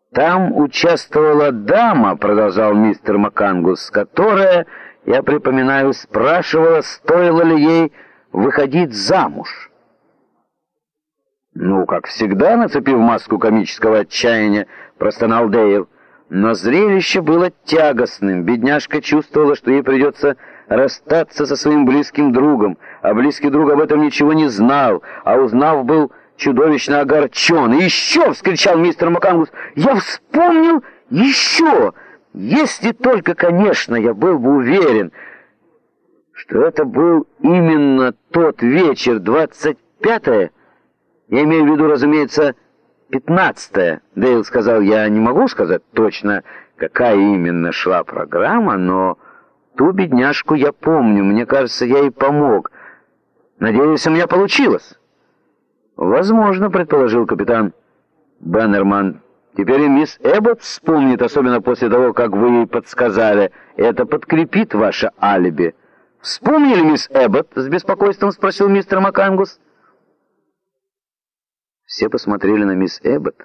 Там участвовала дама, продолжал мистер МакАнгус, которая, я припоминаю, спрашивала, стоило ли ей выходить замуж. «Ну, как всегда», нацепив маску комического отчаяния, простонал Дейл. Но зрелище было тягостным. Бедняжка чувствовала, что ей придется расстаться со своим близким другом, а близкий друг об этом ничего не знал, а узнав, был чудовищно огорчен. «И еще!» — вскричал мистер МакАнгус. «Я вспомнил еще! Если только, конечно, я был бы уверен, что это был именно тот вечер, 25-е, я имею в виду, разумеется, 15-е. Дейл сказал, я не могу сказать точно, какая именно шла программа, но ту бедняжку я помню, мне кажется, я ей помог. Надеюсь, у меня получилось». «Возможно», — предположил капитан Баннерман. «Теперь и мисс Эббот вспомнит, особенно после того, как вы ей подсказали. Это подкрепит ваше алиби». «Вспомнили, мисс Эббот?» — с беспокойством спросил мистер МакАнгус. Все посмотрели на мисс Эббот,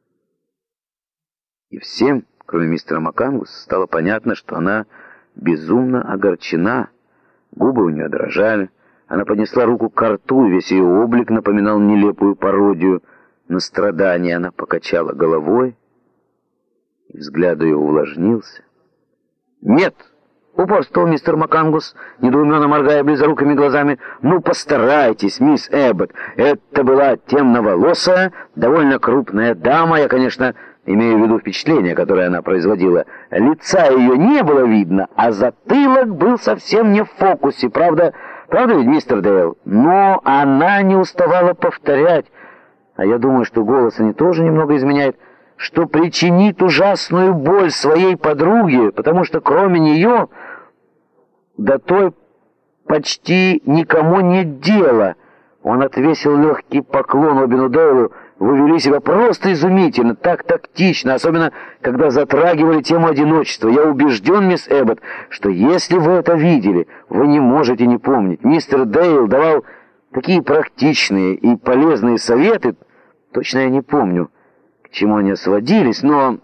и всем, кроме мистера МакАнгуса, стало понятно, что она безумно огорчена. Губы у нее дрожали. Она поднесла руку к рту, и весь ее облик напоминал нелепую пародию на страдания. Она покачала головой, и взгляд ее увлажнился. «Нет!» — упорствовал мистер МакАнгус, недоуменно моргая близорукими глазами. «Ну, постарайтесь, мисс Эббот. Это была темноволосая, довольно крупная дама. Я, конечно, имею в виду впечатление, которое она производила. Лица ее не было видно, а затылок был совсем не в фокусе. Правда ведь, мистер Дейл? Но она не уставала повторять, а я думаю, что голос они тоже немного изменяет, что причинит ужасную боль своей подруге, потому что кроме нее до той почти никому нет дела». Он отвесил легкий поклон Обину Дейлу. «Вы вели себя просто изумительно, так тактично, особенно когда затрагивали тему одиночества. Я убежден, мисс Эббот, что если вы это видели, вы не можете не помнить. Мистер Дейл давал такие практичные и полезные советы, точно я не помню, к чему они сводились, но...»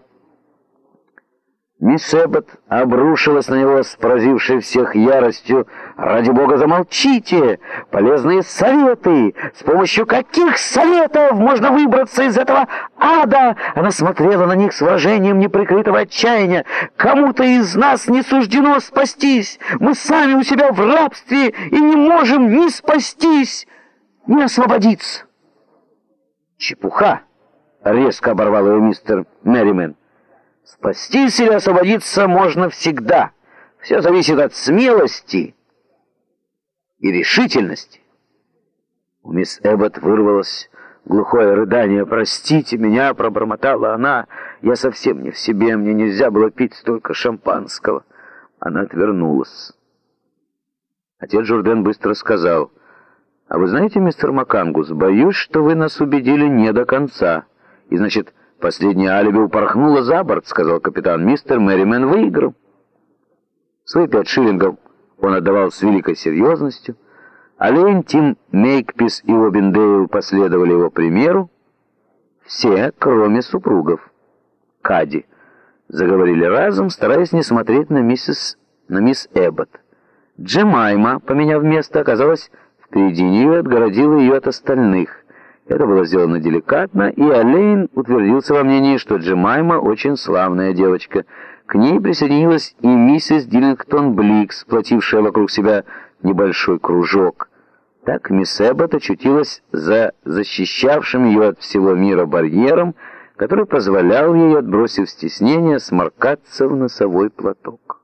Мисс Эббот обрушилась на него с поразившей всех яростью. «Ради бога, замолчите! Полезные советы! С помощью каких советов можно выбраться из этого ада?» Она смотрела на них с выражением неприкрытого отчаяния. «Кому-то из нас не суждено спастись! Мы сами у себя в рабстве и не можем ни спастись, ни освободиться!» «Чепуха!» — резко оборвал его мистер Мерримен. «Спастись или освободиться можно всегда. Все зависит от смелости и решительности». У мисс Эббот вырвалось глухое рыдание. «Простите меня», — пробормотала она, — «я совсем не в себе, мне нельзя было пить столько шампанского». Она отвернулась. Отец Журден быстро сказал: «А вы знаете, мистер МакАнгус, боюсь, что вы нас убедили не до конца. И, значит, последнее алиби упорхнуло за борт», — сказал капитан. «Мистер Мерримен выиграл». Свои 5 шиллингов он отдавал с великой серьезностью. Олейн, Тим Мейкпис и Обин Дейл последовали его примеру. Все, кроме супругов Кадди, заговорили разом, стараясь не смотреть на мисс Эббот. Джемайма, поменяв место, оказалась впереди нее и отгородила ее от остальных. Это было сделано деликатно, и Олейн утвердился во мнении, что Джемайма очень славная девочка. К ней присоединилась и миссис Диллингтон Бликс, сплотившая вокруг себя небольшой кружок. Так мисс Эббот очутилась за защищавшим ее от всего мира барьером, который позволял ей, отбросив стеснение, сморкаться в носовой платок.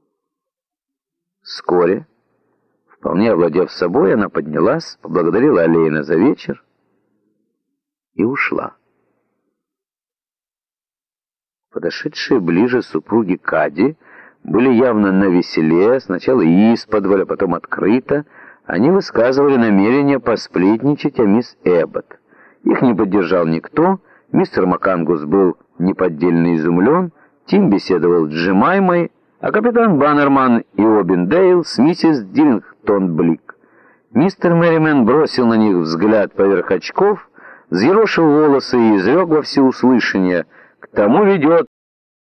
Вскоре, вполне овладев собой, она поднялась, поблагодарила Олейна за вечер и ушла. Подошедшие ближе супруги Кадди были явно навеселе, сначала исподволь, а потом открыто. Они высказывали намерение посплетничать о мисс Эббот. Их не поддержал никто. Мистер МакАнгус был неподдельно изумлен, Тим беседовал с Джемаймой, а капитан Баннерман и Обин Дейл с миссис Диллингтон Блик. Мистер Мерримен бросил на них взгляд поверх очков, взъерошил волосы и изрек во всеуслышание: К тому ведет